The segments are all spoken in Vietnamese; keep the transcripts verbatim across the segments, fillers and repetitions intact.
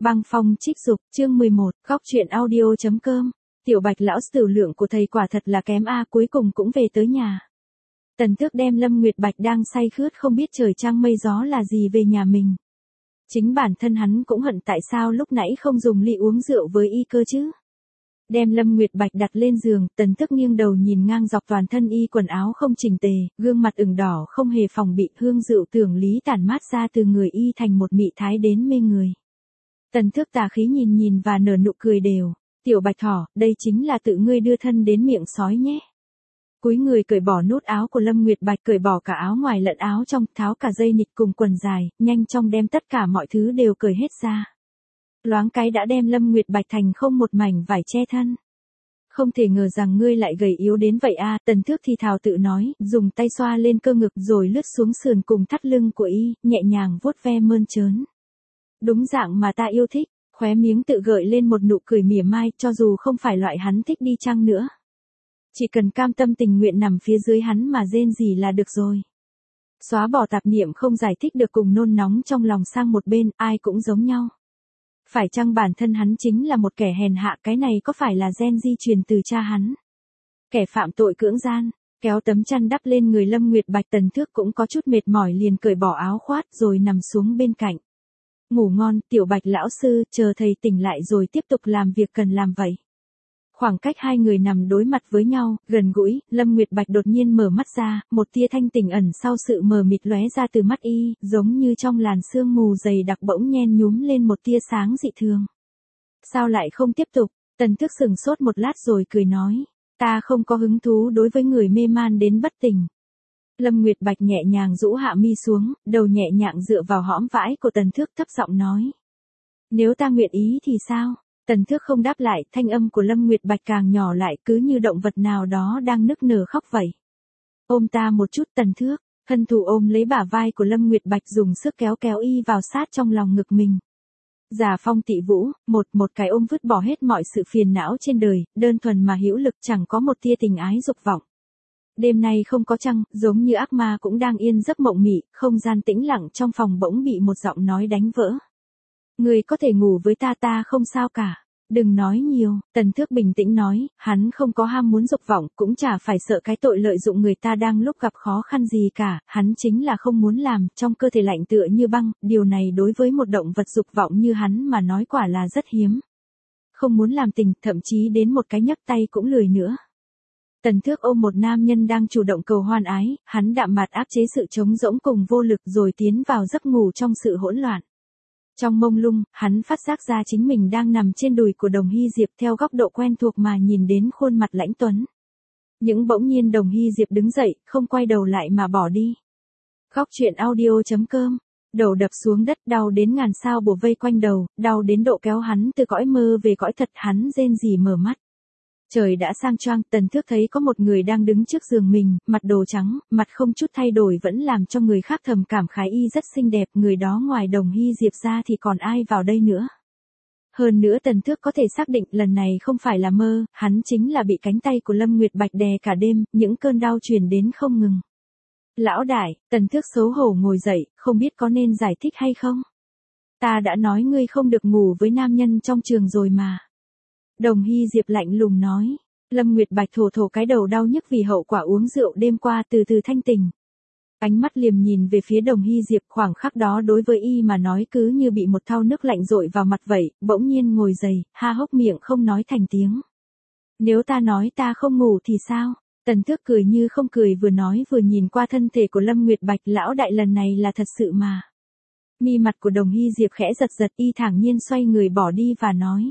Băng phong trích dục, chương mười một, góc truyện audio.com. Tiểu Bạch lão tử lượng của thầy quả thật là kém a, cuối cùng cũng về tới nhà. Tần Tước đem Lâm Nguyệt Bạch đang say khướt không biết trời trăng mây gió là gì về nhà mình. Chính bản thân hắn cũng hận tại sao lúc nãy không dùng ly uống rượu với y cơ chứ. Đem Lâm Nguyệt Bạch đặt lên giường, Tần Tước nghiêng đầu nhìn ngang dọc toàn thân y quần áo không chỉnh tề, gương mặt ửng đỏ không hề phòng bị, hương rượu tưởng lý tản mát ra từ người y thành một mị thái đến mê người. Tần Tước tà khí nhìn nhìn và nở nụ cười đều. Tiểu Bạch thỏ, đây chính là tự ngươi đưa thân đến miệng sói nhé. Cúi người cởi bỏ nút áo của Lâm Nguyệt Bạch, cởi bỏ cả áo ngoài lẫn áo trong, tháo cả dây nịt cùng quần dài, nhanh chóng đem tất cả mọi thứ đều cởi hết ra. Loáng cái đã đem Lâm Nguyệt Bạch thành không một mảnh vải che thân. Không thể ngờ rằng ngươi lại gầy yếu đến vậy a, Tần Tước thì thào tự nói, dùng tay xoa lên cơ ngực rồi lướt xuống sườn cùng thắt lưng của y, nhẹ nhàng vuốt ve mơn trớn. Đúng dạng mà ta yêu thích, khóe miếng tự gợi lên một nụ cười mỉa mai, cho dù không phải loại hắn thích đi chăng nữa. Chỉ cần cam tâm tình nguyện nằm phía dưới hắn mà rên rỉ là được rồi. Xóa bỏ tạp niệm không giải thích được cùng nôn nóng trong lòng sang một bên, ai cũng giống nhau. Phải chăng bản thân hắn chính là một kẻ hèn hạ, cái này có phải là gen di truyền từ cha hắn? Kẻ phạm tội cưỡng gian, kéo tấm chăn đắp lên người Lâm Nguyệt Bạch, Tần Tước cũng có chút mệt mỏi liền cởi bỏ áo khoác rồi nằm xuống bên cạnh. Ngủ ngon, Tiểu Bạch lão sư, chờ thầy tỉnh lại rồi tiếp tục làm việc cần làm vậy. Khoảng cách hai người nằm đối mặt với nhau, gần gũi, Lâm Nguyệt Bạch đột nhiên mở mắt ra, một tia thanh tỉnh ẩn sau sự mờ mịt lóe ra từ mắt y, giống như trong làn sương mù dày đặc bỗng nhen nhúm lên một tia sáng dị thường. Sao lại không tiếp tục? Tần Tước sừng sốt một lát rồi cười nói, ta không có hứng thú đối với người mê man đến bất tỉnh. Lâm Nguyệt Bạch nhẹ nhàng rũ hạ mi xuống, đầu nhẹ nhàng dựa vào hõm vãi của Tần Tước, thấp giọng nói. Nếu ta nguyện ý thì sao? Tần Tước không đáp lại, thanh âm của Lâm Nguyệt Bạch càng nhỏ lại, cứ như động vật nào đó đang nức nở khóc vậy. Ôm ta một chút, Tần Tước. Thân thủ ôm lấy bả vai của Lâm Nguyệt Bạch, dùng sức kéo kéo y vào sát trong lòng ngực mình. Giả phong tị vũ, một một cái ôm vứt bỏ hết mọi sự phiền não trên đời, đơn thuần mà hữu lực, chẳng có một tia tình ái dục vọng. Đêm nay không có trăng, giống như ác ma cũng đang yên giấc mộng mị, không gian tĩnh lặng trong phòng bỗng bị một giọng nói đánh vỡ. Người có thể ngủ với ta, ta không sao cả. Đừng nói nhiều, Tần Tước bình tĩnh nói, hắn không có ham muốn dục vọng, cũng chả phải sợ cái tội lợi dụng người ta đang lúc gặp khó khăn gì cả, hắn chính là không muốn làm, trong cơ thể lạnh tựa như băng, điều này đối với một động vật dục vọng như hắn mà nói quả là rất hiếm. Không muốn làm tình, thậm chí đến một cái nhấc tay cũng lười nữa. Tần Tước ôm một nam nhân đang chủ động cầu hoan ái, hắn đạm mạc áp chế sự trống rỗng cùng vô lực rồi tiến vào giấc ngủ trong sự hỗn loạn. Trong mông lung, hắn phát giác ra chính mình đang nằm trên đùi của Đồng Hy Diệp, theo góc độ quen thuộc mà nhìn đến khuôn mặt lãnh tuấn. Những bỗng nhiên Đồng Hy Diệp đứng dậy, không quay đầu lại mà bỏ đi. Góc truyện audio.com. Đầu đập xuống đất, đau đến ngàn sao bùa vây quanh đầu, đau đến độ kéo hắn từ cõi mơ về cõi thật, hắn rên rỉ mở mắt. Trời đã sang choang, Tần Tước thấy có một người đang đứng trước giường mình, mặt đồ trắng, mặt không chút thay đổi vẫn làm cho người khác thầm cảm khái y rất xinh đẹp, người đó ngoài Đồng Hy Diệp ra thì còn ai vào đây nữa. Hơn nữa Tần Tước có thể xác định lần này không phải là mơ, hắn chính là bị cánh tay của Lâm Nguyệt Bạch đè cả đêm, những cơn đau truyền đến không ngừng. Lão đại, Tần Tước xấu hổ ngồi dậy, không biết có nên giải thích hay không. Ta đã nói ngươi không được ngủ với nam nhân trong trường rồi mà. Đồng Hy Diệp lạnh lùng nói. Lâm Nguyệt Bạch thổ thổ cái đầu đau nhức vì hậu quả uống rượu đêm qua, từ từ thanh tỉnh. Ánh mắt liềm nhìn về phía Đồng Hy Diệp, khoảng khắc đó đối với y mà nói cứ như bị một thau nước lạnh dội vào mặt vậy, bỗng nhiên ngồi dậy, ha hốc miệng không nói thành tiếng. Nếu ta nói ta không ngủ thì sao? Tần Tước cười như không cười, vừa nói vừa nhìn qua thân thể của Lâm Nguyệt Bạch, lão đại lần này là thật sự mà. Mi mặt của Đồng Hy Diệp khẽ giật giật, y thản nhiên xoay người bỏ đi và nói.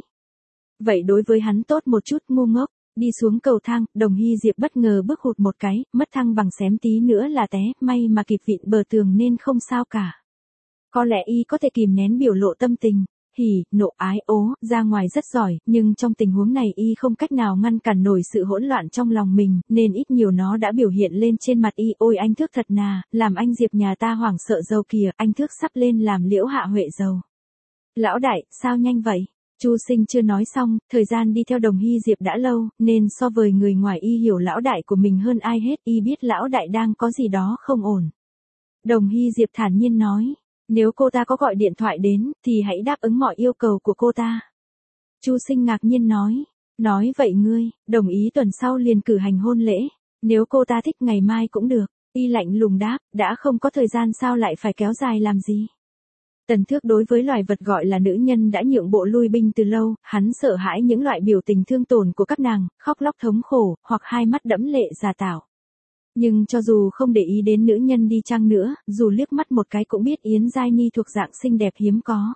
Vậy đối với hắn tốt một chút, ngu ngốc. Đi xuống cầu thang, Đồng Hy Diệp bất ngờ bước hụt một cái, mất thăng bằng xém tí nữa là té, may mà kịp vịn bờ tường nên không sao cả. Có lẽ y có thể kìm nén biểu lộ tâm tình, hỉ, nộ, ái, ố, ra ngoài rất giỏi, nhưng trong tình huống này y không cách nào ngăn cản nổi sự hỗn loạn trong lòng mình, nên ít nhiều nó đã biểu hiện lên trên mặt y. Ôi anh Thước thật nà, làm anh Diệp nhà ta hoảng sợ giàu kìa, anh Thước sắp lên làm Liễu Hạ Huệ giàu. Lão đại, sao nhanh vậy? Chu Sinh chưa nói xong, thời gian đi theo Đồng Hy Diệp đã lâu, nên so với người ngoài y hiểu lão đại của mình hơn ai hết, y biết lão đại đang có gì đó không ổn. Đồng Hy Diệp thản nhiên nói, Nếu cô ta có gọi điện thoại đến, thì hãy đáp ứng mọi yêu cầu của cô ta. Chu Sinh ngạc nhiên nói. Nói vậy ngươi, đồng ý tuần sau liền cử hành hôn lễ. Nếu cô ta thích ngày mai cũng được. Y lạnh lùng đáp, đã không có thời gian sao lại phải kéo dài làm gì. Tần Thước đối với loài vật gọi là nữ nhân đã nhượng bộ lui binh từ lâu, hắn sợ hãi những loại biểu tình thương tổn của các nàng, khóc lóc thống khổ, hoặc hai mắt đẫm lệ già tảo. Nhưng cho dù không để ý đến nữ nhân đi chăng nữa, dù liếc mắt một cái cũng biết Yến Giai Ni thuộc dạng xinh đẹp hiếm có.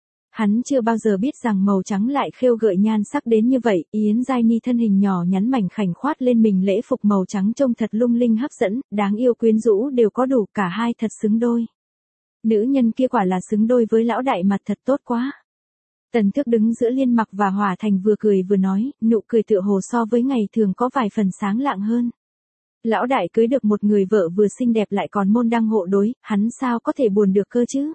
Hắn chưa bao giờ biết rằng màu trắng lại khêu gợi nhan sắc đến như vậy, Yến Giai Ni thân hình nhỏ nhắn mảnh khảnh khoát lên mình lễ phục màu trắng trông thật lung linh hấp dẫn, đáng yêu quyến rũ đều có đủ, cả hai thật xứng đôi. Nữ nhân kia quả là xứng đôi với lão đại mặt thật tốt quá. Tần Thước đứng giữa Liên Mặc và Hỏa Thành vừa cười vừa nói, nụ cười tựa hồ so với ngày thường có vài phần sáng lạng hơn. Lão đại cưới được một người vợ vừa xinh đẹp lại còn môn đăng hộ đối, hắn sao có thể buồn được cơ chứ?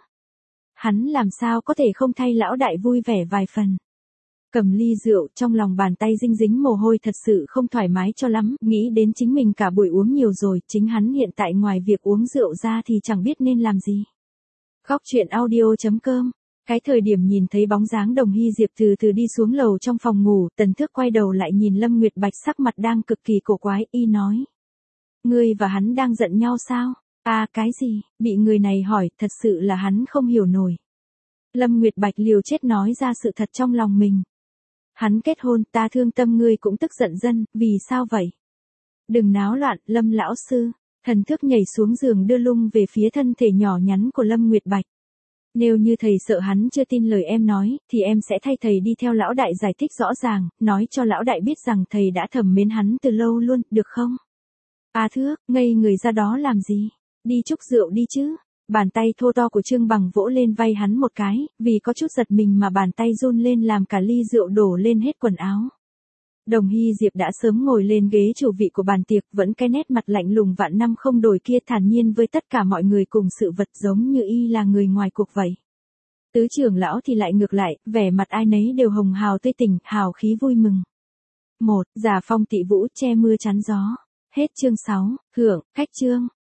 Hắn làm sao có thể không thay lão đại vui vẻ vài phần. Cầm ly rượu, trong lòng bàn tay dinh dính mồ hôi thật sự không thoải mái cho lắm, nghĩ đến chính mình cả buổi uống nhiều rồi, chính hắn hiện tại ngoài việc uống rượu ra thì chẳng biết nên làm gì. Góc truyện audio chấm com. Cái thời điểm nhìn thấy bóng dáng Đồng Hy Diệp từ từ đi xuống lầu trong phòng ngủ, Tần Thước quay đầu lại nhìn Lâm Nguyệt Bạch sắc mặt đang cực kỳ cổ quái, y nói. Ngươi và hắn đang giận nhau sao? À cái gì? Bị người này hỏi, thật sự là hắn không hiểu nổi. Lâm Nguyệt Bạch liều chết nói ra sự thật trong lòng mình. Hắn kết hôn, ta thương tâm, ngươi cũng tức giận dân, vì sao vậy? Đừng náo loạn, Lâm lão sư. Thần Thức nhảy xuống giường đưa lung về phía thân thể nhỏ nhắn của Lâm Nguyệt Bạch. Nếu như thầy sợ hắn chưa tin lời em nói, thì em sẽ thay thầy đi theo lão đại giải thích rõ ràng, nói cho lão đại biết rằng thầy đã thầm mến hắn từ lâu luôn, được không? À Thước, ngây người ra đó làm gì? Đi chúc rượu đi chứ. Bàn tay thô to của Trương Bằng vỗ lên vai hắn một cái, vì có chút giật mình mà bàn tay run lên làm cả ly rượu đổ lên hết quần áo. Đồng Hy Diệp đã sớm ngồi lên ghế chủ vị của bàn tiệc, vẫn cái nét mặt lạnh lùng vạn năm không đổi kia, thản nhiên với tất cả mọi người cùng sự vật, giống như y là người ngoài cuộc vậy. Tứ trưởng lão thì lại ngược lại, vẻ mặt ai nấy đều hồng hào tươi tỉnh, hào khí vui mừng. Một, Giả phong tị vũ che mưa chắn gió. Hết chương sáu, hưởng, khách chương.